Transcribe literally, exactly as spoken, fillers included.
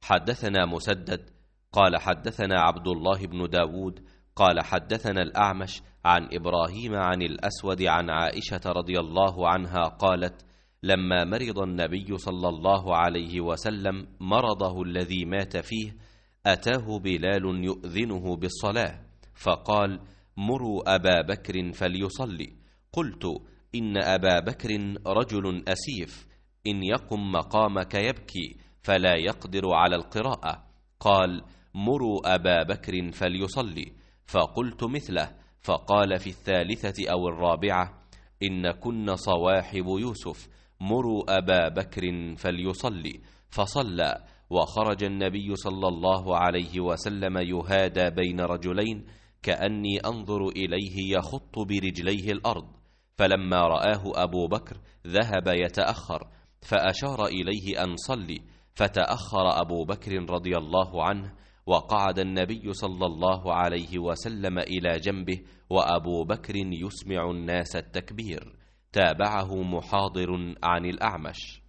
حدثنا مسدد قال حدثنا عبد الله بن داود قال حدثنا الأعمش عن إبراهيم عن الأسود عن عائشة رضي الله عنها قالت: لما مرض النبي صلى الله عليه وسلم مرضه الذي مات فيه أتاه بلال يؤذنه بالصلاة، فقال: مروا أبا بكر فليصلي. قلت: إن أبا بكر رجل أسيف، إن يقم مقامك يبكي فلا يقدر على القراءة. قال: مروا أبا بكر فليصلي. فقلت مثله، فقال في الثالثة أو الرابعة: إن كن صواحب يوسف، مروا أبا بكر فليصلي. فصلى، وخرج النبي صلى الله عليه وسلم يهادى بين رجلين كأني أنظر إليه يخط برجليه الأرض، فلما رآه أبو بكر ذهب يتأخر، فأشار إليه أن صلي، فتأخر أبو بكر رضي الله عنه، وقعد النبي صلى الله عليه وسلم إلى جنبه، وأبو بكر يسمع الناس التكبير. تابعه محاضر عن الأعمش.